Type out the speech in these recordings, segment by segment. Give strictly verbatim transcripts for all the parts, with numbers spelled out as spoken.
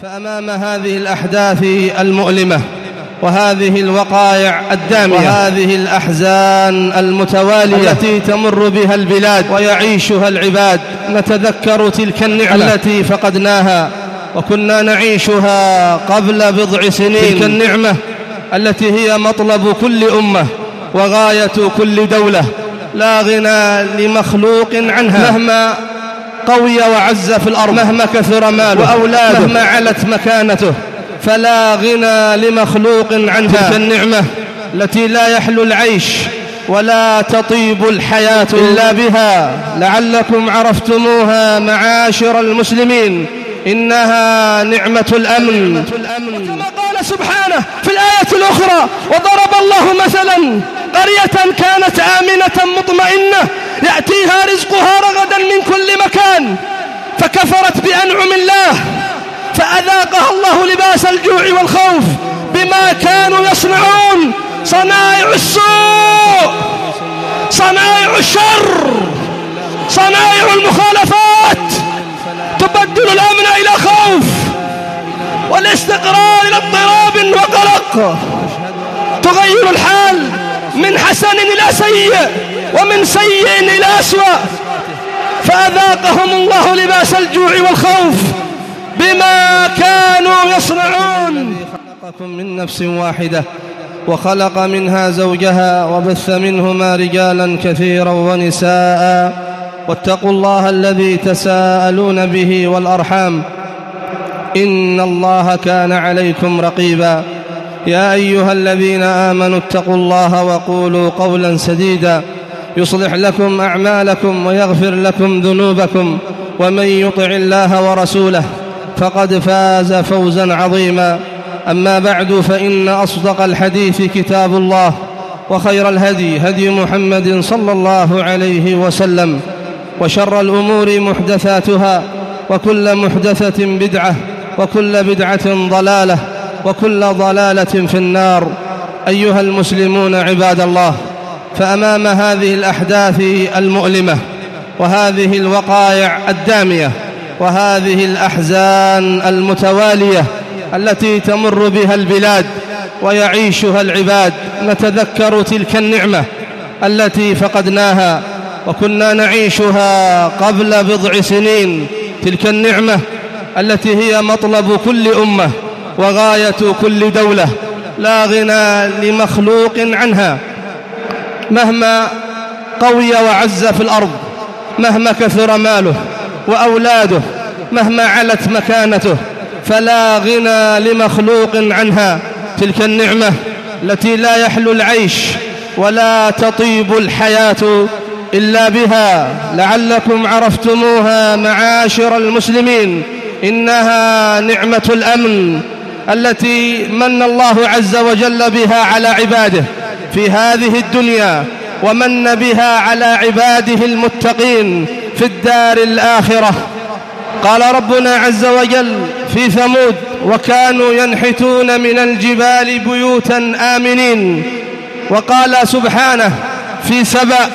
فأمام هذه الأحداث المؤلمة وهذه الوقائع الدامية وهذه الأحزان المتوالية التي تمر بها البلاد ويعيشها العباد نتذكر تلك النعمة التي فقدناها وكنا نعيشها قبل بضع سنين. تلك النعمة التي هي مطلب كل أمة وغاية كل دولة، لا غنى لمخلوق عنها مهما قوي وعز في الأرض، مهما كثر ماله وأولاده، مهما علت مكانته، فلا غنى لمخلوق عنها. تلك النعمة التي لا يحلو العيش ولا تطيب الحياة إلا بها، لعلكم عرفتموها معاشر المسلمين، إنها نعمة الأمن. كما قال سبحانه في الآية الأخرى: وضرب الله مثلا قرية كانت آمنة مطمئنة يأتيها رزقها رغدا من كل مكان فكفرت بأنعم الله فأذاقها الله لباس الجوع والخوف بما كانوا يصنعون. صنائع السوء، صنائع الشر، صنائع المخالفات تبدل الأمن إلى خوف والاستقرار إلى اضطراب وقلق، تغير الحال من حسن إلى سيء ومن سيء إلى أسوأ. فأذاقهم الله لباس الجوع والخوف بما كانوا يصنعون. خلقكم من نفس واحدة وخلق منها زوجها وبث منهما رجالا كثيرا ونساء، واتقوا الله الذي تساءلون به والأرحام إن الله كان عليكم رقيبا. يا أيها الذين آمنوا اتقوا الله وقولوا قولا سديدا يصلح لكم أعمالكم ويغفر لكم ذنوبكم، ومن يطع الله ورسوله فقد فاز فوزا عظيما. أما بعد، فإن أصدق الحديث كتاب الله، وخير الهدي هدي محمد صلى الله عليه وسلم، وشر الأمور محدثاتها، وكل محدثة بدعة، وكل بدعة ضلالة، وكل ضلالة في النار. أيها المسلمون عباد الله، فأمام هذه الأحداث المؤلمة وهذه الوقائع الدامية وهذه الأحزان المتوالية التي تمر بها البلاد ويعيشها العباد نتذكر تلك النعمة التي فقدناها وكنا نعيشها قبل بضع سنين. تلك النعمة التي هي مطلب كل أمة وغاية كل دولة، لا غنى لمخلوق عنها مهما قوي وعز في الأرض، مهما كثر ماله وأولاده، مهما علت مكانته، فلا غنى لمخلوق عنها. تلك النعمة التي لا يحلو العيش ولا تطيب الحياة إلا بها، لعلكم عرفتموها معاشر المسلمين، إنها نعمة الأمن التي من الله عز وجل بها على عباده في هذه الدنيا، ومن بها على عباده المتقين في الدار الآخرة. قال ربنا عز وجل في ثمود: وكانوا ينحتون من الجبال بيوتا آمنين. وقال سبحانه في سبأ: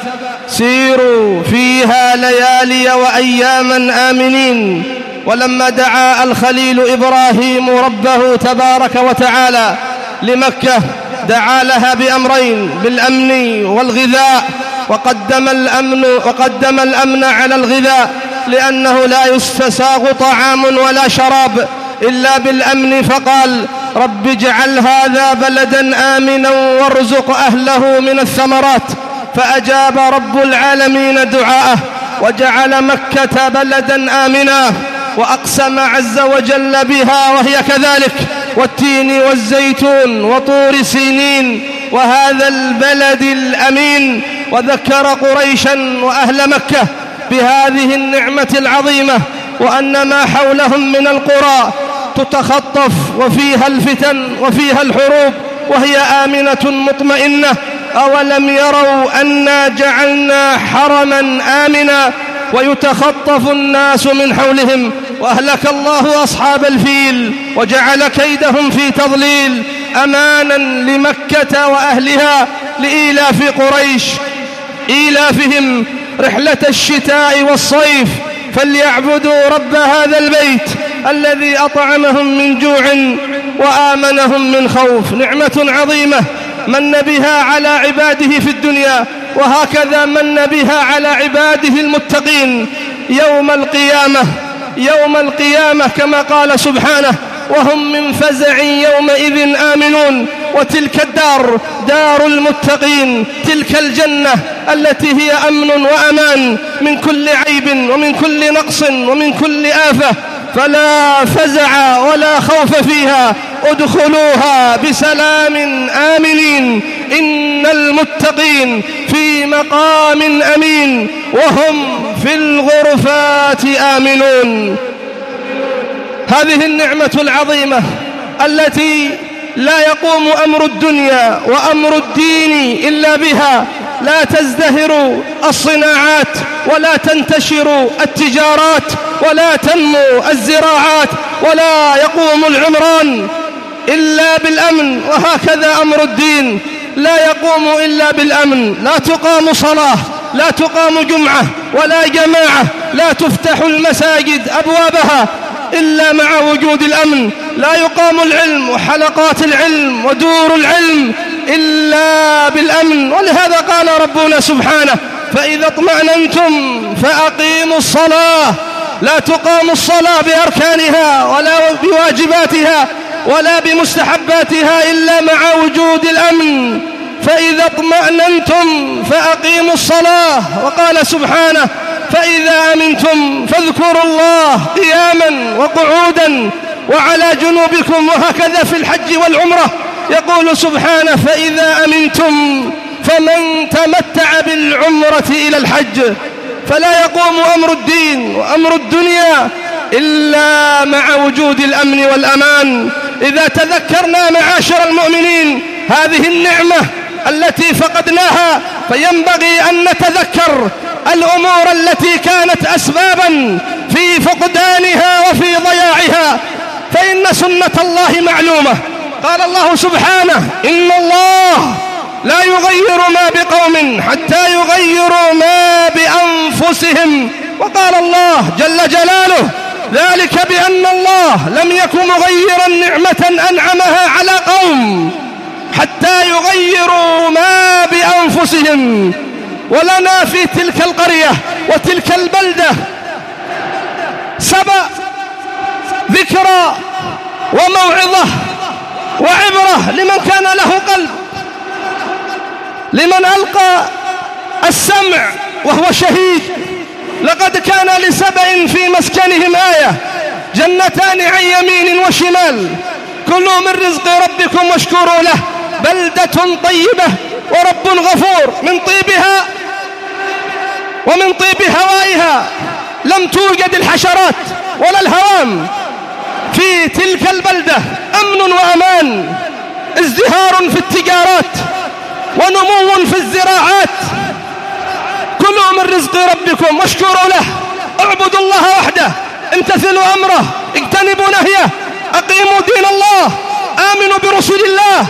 سيروا فيها ليالي وأياما آمنين. ولما دعا الخليل إبراهيم ربه تبارك وتعالى لمكة دعا لها بأمرين: بالأمن والغذاء، وقدم الأمن, وقدم الأمن على الغذاء، لأنه لا يستساغ طعام ولا شراب إلا بالأمن، فقال: رب اجعل هذا بلدا آمنا وارزق أهله من الثمرات. فأجاب رب العالمين دعاءه وجعل مكة بلدا آمنا، وأقسم عز وجل بها وهي كذلك: والتين والزيتون وطور سينين وهذا البلد الأمين. وذكر قريشا وأهل مكة بهذه النعمة العظيمة، وأن ما حولهم من القرى تتخطف وفيها الفتن وفيها الحروب وهي آمنة مطمئنة. أولم يروا أنا جعلنا حرما آمنا ويتخطف الناس من حولهم. وأهلك الله أصحاب الفيل وجعل كيدهم في تضليل. أمانا لمكة وأهلها لإيلاف قريش إيلافهم رحلة الشتاء والصيف، فليعبدوا رب هذا البيت الذي أطعمهم من جوع وآمنهم من خوف. نعمة عظيمة من بها على عباده في الدنيا، وهكذا من بها على عباده المتقين يوم القيامة. يوم القيامة كما قال سبحانه: وهم من فزع يومئذ آمنون. وتلك الدار دار المتقين، تلك الجنة التي هي أمن وأمان من كل عيب ومن كل نقص ومن كل آفة، فلا فزع ولا خوف فيها، ادخلوها بسلام آمنين. إن المتقين في مقام أمين وهم في الغرفات آمنون. هذه النعمة العظيمة التي لا يقوم أمر الدنيا وأمر الدين إلا بها، لا تزدهر الصناعات ولا تنتشر التجارات ولا تنمو الزراعات ولا يقوم العمران إلا بالأمن. وهكذا أمر الدين لا يقوم إلا بالأمن. لا تقام صلاة، لا تقام جمعة ولا جماعة، لا تفتح المساجد أبوابها إلا مع وجود الأمن. لا يقام العلم وحلقات العلم ودور العلم إلا بالأمن. ولهذا قال ربنا سبحانه: فإذا اطمأننتم فأقيموا الصلاة. لا تقام الصلاة بأركانها ولا بواجباتها ولا بمستحباتها إلا مع وجود الأمن. فإذا اطمأننتم فأقيموا الصلاة. وقال سبحانه: فإذا أمنتم فاذكروا الله قياما وقعودا وعلى جنوبكم. وهكذا في الحج والعمرة يقول سبحانه: فإذا أمنتم فمن تمتع بالعمرة إلى الحج. فلا يقوم أمر الدين وأمر الدنيا إلا مع وجود الأمن والأمان. إذا تذكرنا معاشر المؤمنين هذه النعمة التي فقدناها، فينبغي أن نتذكر الأمور التي كانت أسبابا في فقدانها وفي ضياعها. فإن سنة الله معلومة. قال الله سبحانه: إن الله لا يغير ما بقوم حتى يغيروا ما بأنفسهم. وقال الله جل جلاله: ذلك بأن الله لم يكن مغيرا نعمة أنعمها على قوم حتى يغيروا ما بأنفسهم. ولنا في تلك القرية وتلك البلدة سبأ ذكرى وموعظة وعبرة لمن كان له قلب، لمن ألقى السمع وهو شهيد. لقد كان لسبأ في مسكنهم آية: جنتان عن يمين وشمال، كلوا من رزق ربكم واشكروا له، بلدة طيبة ورب غفور. من طيبها ومن طيب هوائها لم توجد الحشرات ولا الهوام. في تلك البلدة أمن وأمان، ازدهار في التجارات ونمو في الزراعات. كلوا من رزق ربكم واشكروا له، اعبدوا الله وحده، امتثلوا أمره، اجتنبوا نهيه، أقيموا دين الله، آمنوا برسول الله.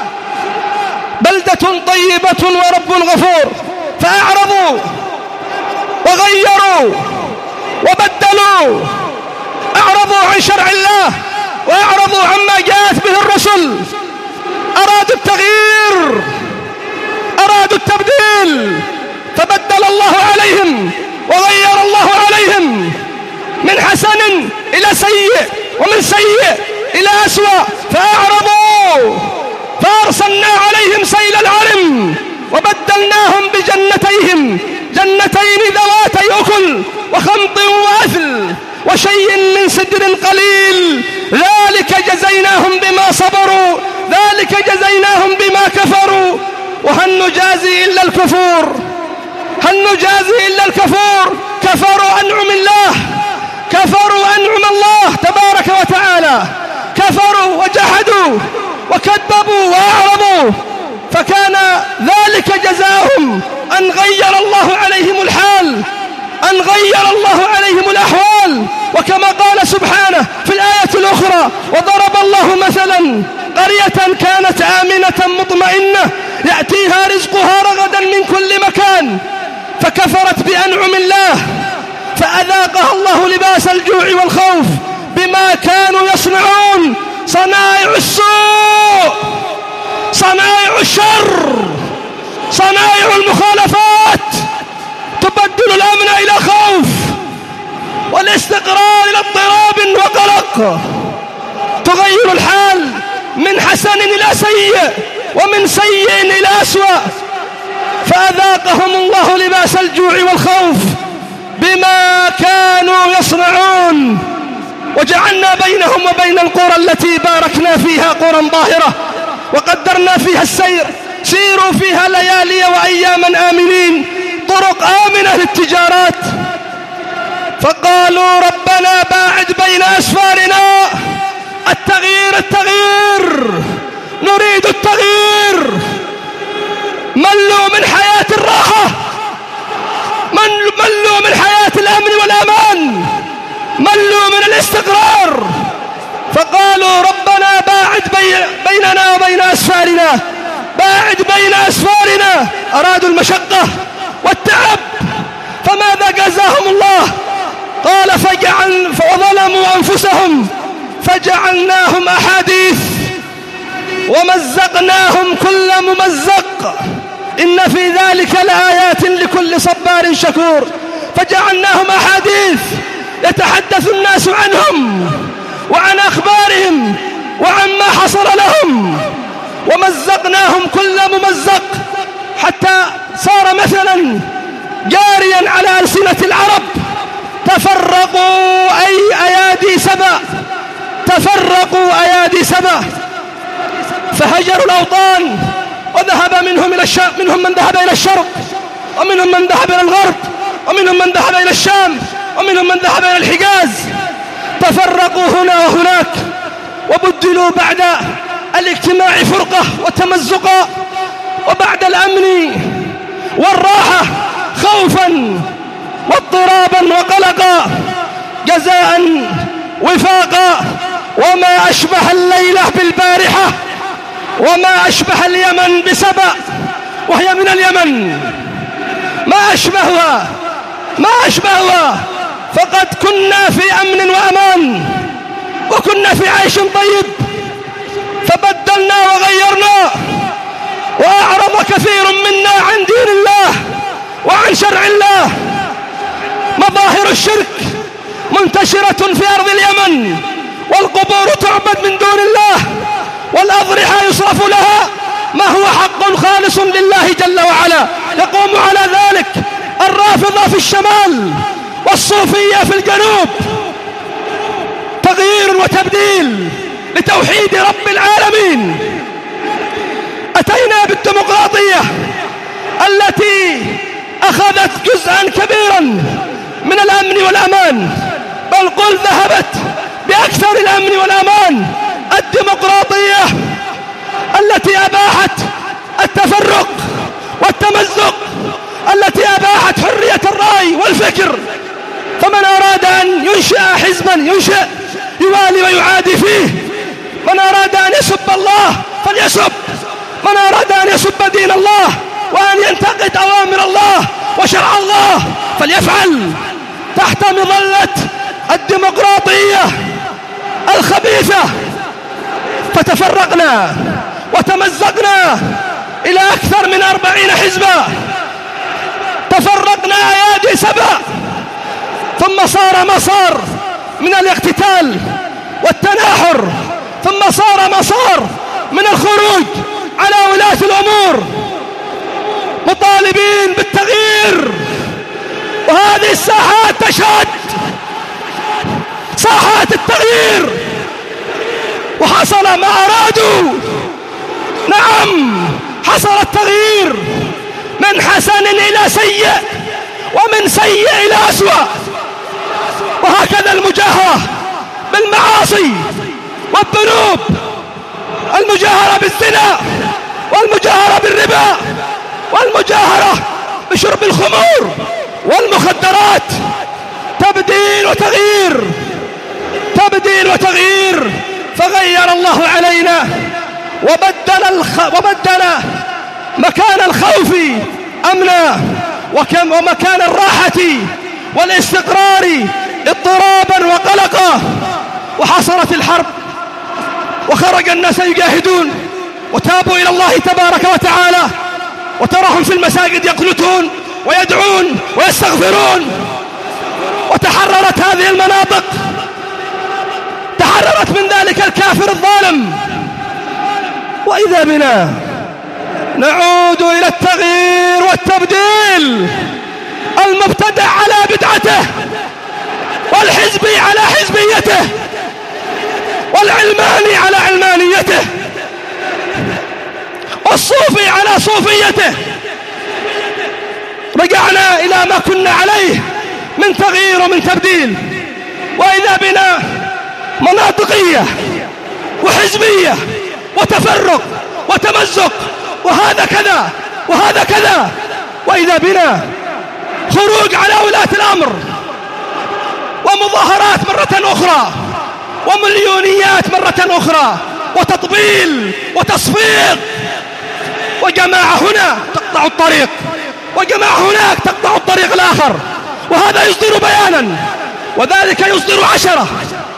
بلدة طيبة ورب غفور. فأعرضوا وغيروا وبدلوا، أعرضوا عن شرع الله وأعرضوا عما جاءت به الرسل. أرادوا التغيير، أرادوا التبديل، فبدل الله عليهم وغير الله عليهم من حسن إلى سيء ومن سيء إلى أسوأ. فأعرضوا فأرسلنا عليهم سيل العرم وبدلناهم بجنتيهم، جنتين ذواتي أكل وخمط وأثل وشيء من سدر قليل. ذلك جزيناهم بما صبروا، ذلك جزيناهم بما كفروا. وهل نجازي إلا الكفور؟ هل نجازي إلا الكفور؟ كفروا أنعم الله، كفروا أنعم الله تبارك وتعالى، كفروا وجحدوا وكذبوا وأعرضوا، فكان ذلك جزاؤهم أن غير الله عليهم الحال، أن غير الله عليهم الأحوال. وكما قال سبحانه في الآية الأخرى: وضرب الله مثلا قرية كانت آمنة مطمئنة يأتيها رزقها رغدا من كل مكان، فكفرت بأنعم الله فأذاقها الله لباس الجوع والخوف بما كانوا يصنعون، صنائع السوء، صنائع الشر، صنائع المخالفات تبدل الأمن إلى خوف، والاستقرار إلى اضطراب وقلق، تغير الحال من حسن إلى سيء ومن سيء إلى أسوأ. فأذاقهم الله لباس الجوع والخوف بما كانوا يصنعون. وجعلنا بينهم وبين القرى التي باركنا فيها قرى ظاهرة وقدرنا فيها السير، سيروا فيها ليالي وأياما آمنين، طرق آمنة للتجارات. فقالوا ربنا باعد بين أسفارنا، التغيير التغيير، نريد التغيير. ملوا من حياة الراحة، ملوا من حياة الأمن والأمان، ملوا من الاستقرار. فقالوا ربنا باعد بيننا وبين أسفارنا، باعد بين أسفارنا. أرادوا المشقة والتعب، فماذا جزاهم الله؟ قال فجعل فظلموا أنفسهم فجعلناهم أحاديث ومزقناهم كل ممزق، إن في ذلك لآيات لكل صبار شكور. فجعلناهم أحاديث يتحدث الناس عنهم وعن أخبارهم وعن ما حصل لهم، ومزقناهم كل ممزق، حتى صار مثلا جاريا على ألسنة العرب: تفرقوا أي أيادي سبأ، تفرقوا أيادي سبأ. فهجروا الأوطان وذهب منهم إلى الشام، منهم من ذهب إلى الشرق، ومنهم من ذهب إلى الغرب، ومنهم من ذهب إلى الشام، ومنهم من ذهب إلى الحجاز. تفرقوا هنا وهناك، وبدلوا بعد الاجتماع فرقة وتمزقا، وبعد الأمن والراحة خوفا واضطرابا وقلقا، جزاء وفاقا. وما أشبه الليلة بالبارحة، وما أشبه اليمن بسبأ وهي من اليمن، ما أشبهها، ما أشبهها. فقد كنا في أمن وأمان، وكنا في عيش طيب، فبدلنا وغيرنا، وأعرض كثير منا عن دين الله وعن شرع الله. مظاهر الشرك منتشرة في أرض اليمن، والقبور تعبد من دون الله، والأضرحة يصرف لها ما هو حق خالص لله جل وعلا. يقوم على ذلك الرافضة في الشمال والصوفية في الجنوب. تغيير وتبديل لتوحيد رب العالمين. أتينا بالديمقراطية التي أخذت جزءا كبيرا من الأمن والأمان، بل قل ذهبت بأكثر الأمن والأمان. الديمقراطية التي أباحت التفرق والتمزق، التي أباحت حرية الرأي والفكر. فمن أراد أن ينشئ حزبا ينشئ يوالي ويعادي فيه، من أراد أن يسب الله فليسب، من أراد أن يسب دين الله وأن ينتقد أوامر الله وشرع الله فليفعل، تحت مظلة الديمقراطية الخبيثة. فتفرقنا وتمزقنا إلى أكثر من أربعين حزبا، تفرقنا أيادي سبأ، ثم صار مسار من الاقتتال والتناحر، ثم صار مسار من الخروج على ولاة الأمور مطالبين بالتغيير. وهذه الساحات تشهد ساحات التغيير، وحصل ما أرادوا. نعم، حصل التغيير من حسن إلى سيء، ومن سيء إلى أسوأ. وهكذا المجاهرة بالمعاصي والذنوب، المجاهرة بالزنا، والمجاهرة بالربا، والمجاهرة بشرب الخمور والمخدرات. تبديل وتغيير، تبديل وتغيير. فغير الله علينا وبدل, الخ... وبدل مكان الخوف أمنا، وكم ومكان الراحة والاستقرار اضطرابا وقلقا. وحصلت الحرب وخرج الناس يجاهدون وتابوا إلى الله تبارك وتعالى، وتراهم في المساجد يقنتون ويدعون ويستغفرون، وتحررت هذه المناطق، تحررت من ذلك الكافر الظالم. وإذا بنا نعود إلى التغيير والتبديل، المبتدع على بدعته، والحزبي على حزبيته، والعلماني على علمانيته، والصوفي على صوفيته. رجعنا إلى ما كنا عليه من تغيير ومن تبديل، وإذا بنا مناطقية وحزبية وتفرق وتمزق، وهذا كذا وهذا كذا. وإذا بنا خروج على ولاة الأمر ومظاهرات مرة أخرى ومليونيات مرة أخرى وتطبيل وتصفيق، وجماعة هنا تقطع الطريق وجماعة هناك تقطع الطريق الآخر، وهذا يصدر بيانا وذلك يصدر عشرة،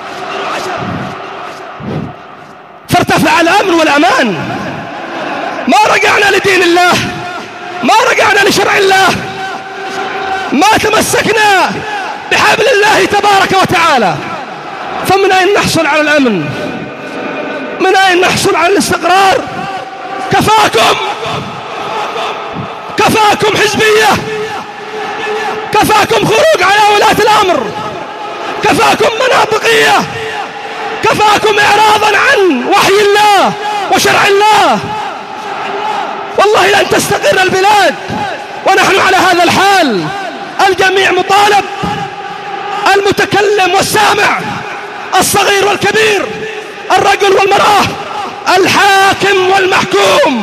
فارتفع الأمن والأمان. ما رجعنا لدين الله، ما رجعنا لشرع الله، ما تمسكنا بحبل الله تبارك وتعالى. فمن أين نحصل على الأمن؟ من أين نحصل على الاستقرار؟ كفاكم كفاكم حزبية، كفاكم خروج على ولاة الأمر، كفاكم مناطقية، كفاكم إعراضا عن وحي الله وشرع الله. والله لن تستقر البلاد ونحن على هذا الحال. الجميع مطالب، المتكلم والسامع، الصغير والكبير، الرجل والمرأة، الحاكم والمحكوم،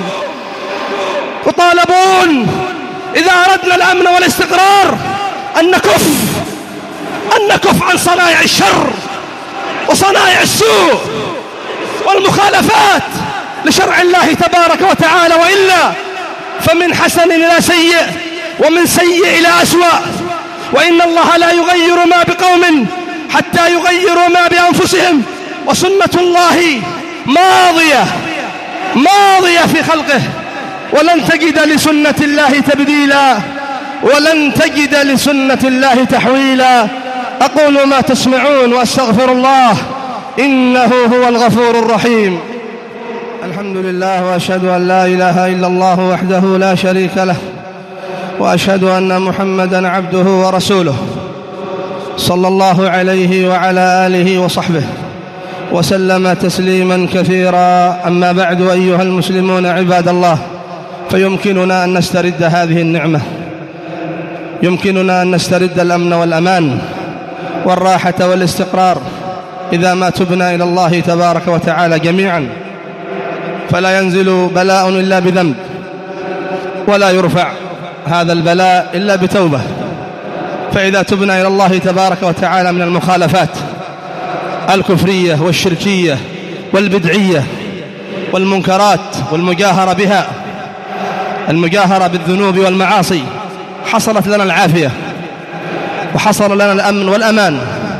مطالبون إذا أردنا الأمن والاستقرار أن نكف أن نكف عن صنائع الشر وصنائع السوء والمخالفات لشرع الله تبارك وتعالى، وإلا فمن حسن إلى سيء ومن سيء إلى أسوأ. وإن الله لا يغير ما بقوم حتى يغيروا ما بأنفسهم، وسنة الله ماضية ماضية في خلقه، ولن تجد لسنة الله تبديلا، ولن تجد لسنة الله تحويلا. أقول ما تسمعون وأستغفر الله إنه هو الغفور الرحيم. الحمد لله، وأشهد أن لا إله إلا الله وحده لا شريك له، وأشهد أن محمدًا عبده ورسوله، صلى الله عليه وعلى آله وصحبه وسلم تسليما كثيرا. أما بعد، أيها المسلمون عباد الله، فيمكننا أن نسترد هذه النعمة، يمكننا أن نسترد الأمن والأمان والراحة والاستقرار إذا ما تبنا إلى الله تبارك وتعالى جميعا. فلا ينزل بلاء إلا بذنب، ولا يرفع هذا البلاء إلا بتوبة. فإذا تبنا إلى الله تبارك وتعالى من المخالفات الكفرية والشركية والبدعية والمنكرات والمجاهرة بها، المجاهرة بالذنوب والمعاصي، حصلت لنا العافية وحصل لنا الأمن والأمان.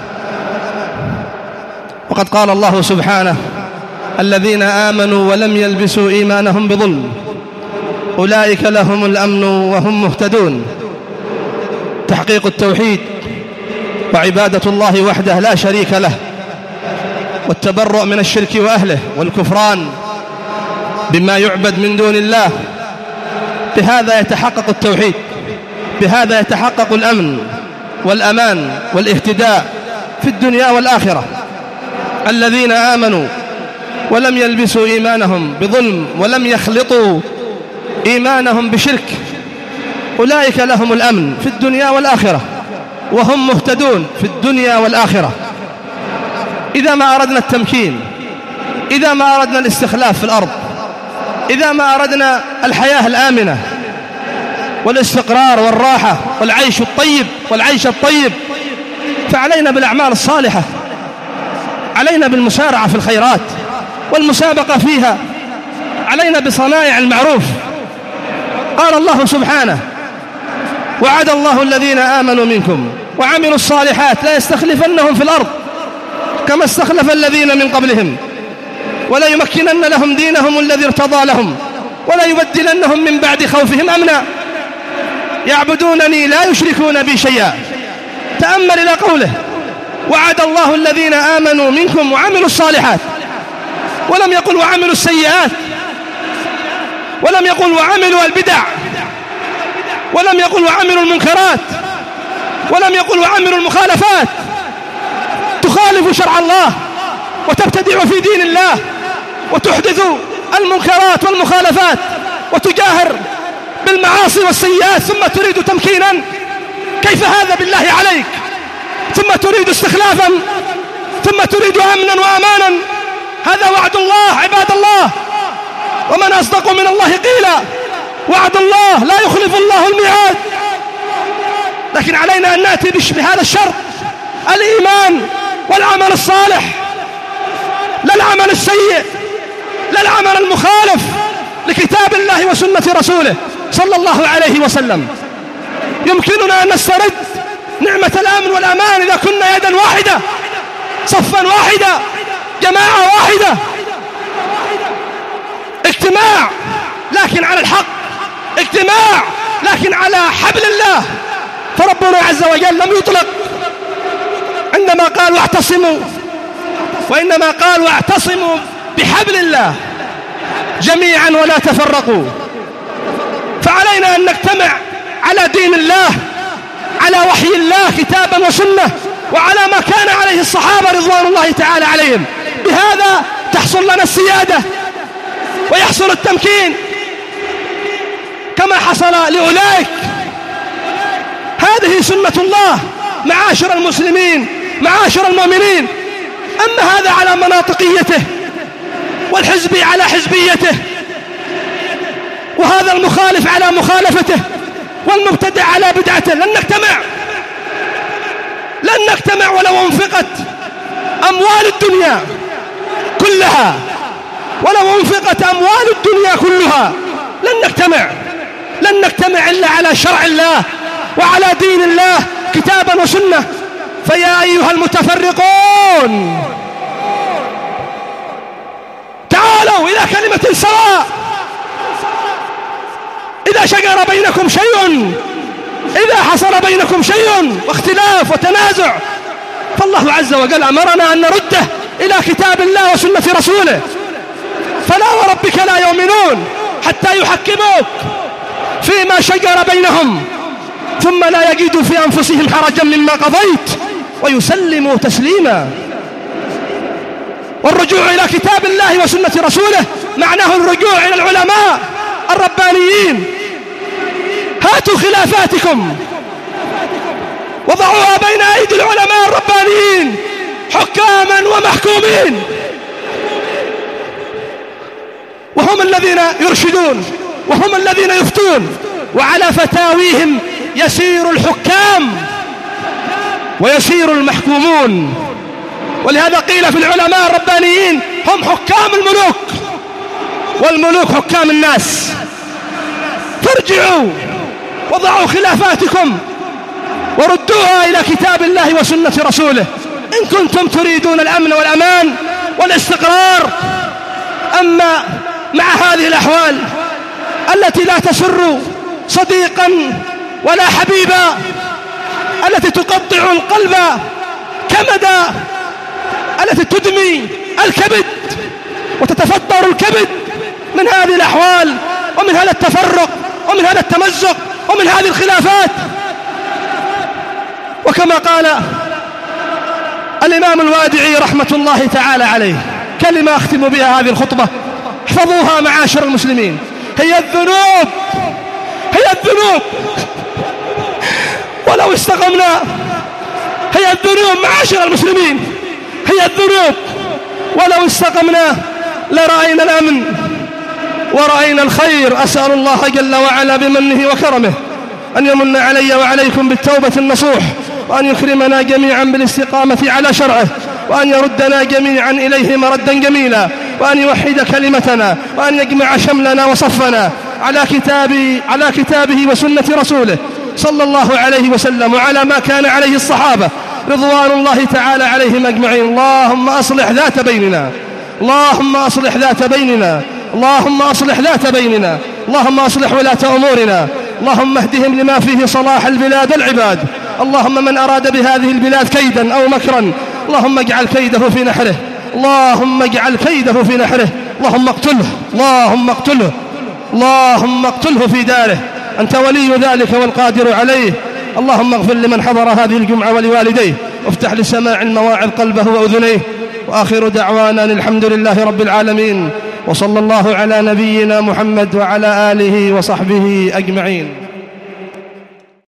وقد قال الله سبحانه: الذين آمنوا ولم يلبسوا إيمانهم بظلم أولئك لهم الأمن وهم مهتدون. تحقيق التوحيد وعبادة الله وحده لا شريك له، والتبرؤ من الشرك وأهله والكفران بما يعبد من دون الله، بهذا يتحقق التوحيد، بهذا يتحقق الأمن والأمان والاهتداء في الدنيا والآخرة. الذين آمنوا ولم يلبسوا إيمانهم بظلم ولم يخلطوا إيمانهم بشرك أولئك لهم الأمن في الدنيا والآخرة وهم مهتدون في الدنيا والآخرة. إذا ما أردنا التمكين، إذا ما أردنا الاستخلاف في الأرض، إذا ما أردنا الحياة الآمنة والاستقرار والراحة والعيش الطيب والعيش الطيب، فعلينا بالأعمال الصالحة، علينا بالمسارعة في الخيرات والمسابقة فيها، علينا بصنائع المعروف. قال الله سبحانه: وعد الله الذين آمنوا منكم وعملوا الصالحات لا يستخلفنهم في الأرض كما استخلف الذين من قبلهم ولا يمكنن لهم دينهم الذي ارتضى لهم ولا يبدلنهم من بعد خوفهم أمنا يعبدونني لا يشركون بي شيئا. تأمل إلى قوله وعد الله الذين آمنوا منكم وعملوا الصالحات، ولم يقل وعملوا السيئات، ولم يقل وعملوا البدع، ولم يقل وعملوا المنكرات، ولم يقل وعملوا المخالفات. تخالف شرع الله وتبتدع في دين الله وتحدث المنكرات والمخالفات وتجاهر بالمعاصي والسيئات ثم تريد تمكينا، كيف هذا بالله عليك؟ ثم تريد استخلافا، ثم تريد أمنا وأمانا. هذا وعد الله عباد الله، ومن أصدق من الله قيلا. وعد الله لا يخلف الله الميعاد، لكن علينا أن نأتي بهذا الشرط: الإيمان والعمل الصالح، لا العمل السيء، لا العمل المخالف لكتاب الله وسنة رسوله صلى الله عليه وسلم. يمكننا أن نسترد نعمة الأمن والأمان إذا كنا يدا واحدة، صفا واحدة، جماعة واحدة، اجتماع لكن على الحق، اجتماع لكن على حبل الله. فربنا عز وجل لم يطلق عندما قال واعتصموا، وإنما قال واعتصموا بحبل الله جميعا ولا تفرقوا. فعلينا أن نجتمع على دين الله، على وحي الله كتابا وسنة، وعلى ما كان عليه الصحابة رضوان الله تعالى عليهم. بهذا تحصل لنا السيادة ويحصل التمكين كما حصل لأولئك. هذه سنة الله معاشر المسلمين، معاشر المؤمنين. أما هذا على مناطقيته، والحزبي على حزبيته، وهذا المخالف على مخالفته، والمبتدع على بدعته، لن نجتمع، لن نجتمع ولو انفقت أموال الدنيا كلها، ولو انفقت أموال الدنيا كلها لن نجتمع، لن نجتمع إلا على شرع الله وعلى دين الله كتابا وسنة. فيا أيها المتفرقون تعالوا إلى كلمة سواء. إذا شجر بينكم شيء، إذا حصل بينكم شيء واختلاف وتنازع، فالله عز وجل أمرنا أن نرده إلى كتاب الله وسنة رسوله. فلا وربك لا يؤمنون حتى يحكموك فيما شجر بينهم ثم لا يجدوا في أنفسهم حرجا مما قضيت ويسلموا تسليما. والرجوع إلى كتاب الله وسنة رسوله معناه الرجوع إلى العلماء الربانيين. هاتوا خلافاتكم وضعوها بين أيدي العلماء الربانيين حكاما ومحكومين، وهم الذين يرشدون وهم الذين يفتون، وعلى فتاويهم يسير الحكام ويسير المحكومون. ولهذا قيل في العلماء الربانيين هم حكام الملوك والملوك حكام الناس. فارجعوا وضعوا خلافاتكم وردوها إلى كتاب الله وسنة رسوله إن كنتم تريدون الأمن والأمان والاستقرار. أما مع هذه الأحوال التي لا تسر صديقا ولا حبيبا، التي تقطع القلب كمدا، التي تدمي الكبد وتتفطر الكبد من هذه الأحوال ومن هذا التفرق ومن هذا التمزق ومن هذه الخلافات. وكما قال الإمام الوادعي رحمة الله تعالى عليه، كلمة أختم بها هذه الخطبة، احفظوها معاشر المسلمين: هي الذنوب هي الذنوب ولو استقمنا، هي الذنوب معاشر المسلمين، هي الذنوب ولو استقمنا لرأينا الأمن ورأينا الخير. أسأل الله جل وعلا بمنه وكرمه أن يمن علي وعليكم بالتوبة النصوح، وأن يكرمنا جميعا بالاستقامة على شرعه، وأن يردنا جميعا إليه مردا جميلا، وأن يوحد كلمتنا، وأن يجمع شملنا وصفنا على كتابه على كتابه وسنة رسوله صلى الله عليه وسلم، وعلى ما كان عليه الصحابة رضوان الله تعالى عليهم أجمعين. اللهم أصلح ذات بيننا، اللهم أصلح ذات بيننا، اللهم أصلح ذات بيننا، اللهم أصلح ولاة أمورنا، اللهم اهدهم لما فيه صلاح البلاد العباد. اللهم من أراد بهذه البلاد كيدا أو مكرا اللهم اجعل كيده في نحره، اللهم اجعل كيده في نحره، اللهم اقتله، اللهم اقتله، اللهم اقتله في داره، أنت ولي ذلك والقادر عليه. اللهم اغفر لمن حضر هذه الجمعة ولوالديه، وافتح لسماع المواعظ قلبه وأذنيه. وآخر دعوانا الحمد لله رب العالمين، وصلى الله على نبينا محمد وعلى آله وصحبه أجمعين.